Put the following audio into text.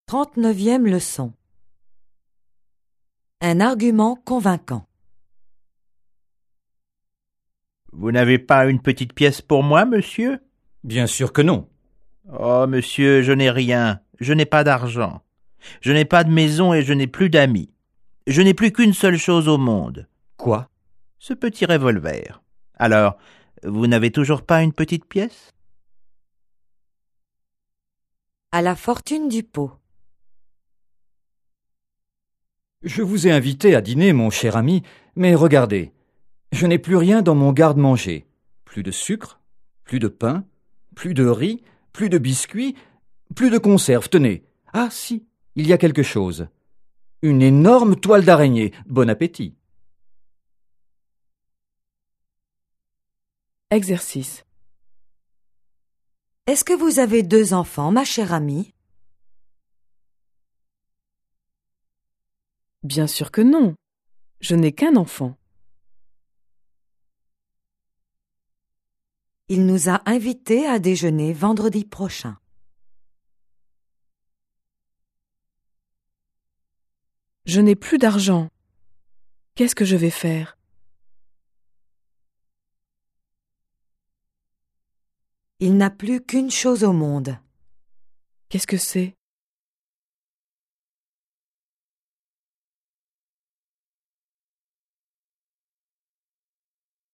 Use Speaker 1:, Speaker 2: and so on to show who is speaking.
Speaker 1: 39e leçon. Un argument convaincant.
Speaker 2: Vous n'avez pas une petite pièce pour moi, monsieur?
Speaker 3: Bien sûr que non.
Speaker 2: Oh, monsieur, je n'ai rien, je n'ai pas d'argent. Je n'ai pas de maison et je n'ai plus d'amis. Je n'ai plus qu'une seule chose au monde.
Speaker 3: Quoi?
Speaker 2: Ce petit revolver. Alors, vous n'avez toujours pas une petite pièce?
Speaker 1: À la fortune du pot.
Speaker 3: Je vous ai invité à dîner, mon cher ami, mais regardez, je n'ai plus rien dans mon garde-manger. Plus de sucre, plus de pain, plus de riz, plus de biscuits, plus de conserves, tenez. Ah si, il y a quelque chose. Une énorme toile d'araignée. Bon appétit.
Speaker 4: Exercice.
Speaker 1: Est-ce que vous avez 2 enfants, ma chère amie?
Speaker 4: Bien sûr que non. Je n'ai qu'un enfant.
Speaker 1: Il nous a invités à déjeuner vendredi prochain.
Speaker 4: Je n'ai plus d'argent. Qu'est-ce que je vais faire?
Speaker 1: Il n'a plus qu'une chose au monde.
Speaker 4: Qu'est-ce que c'est?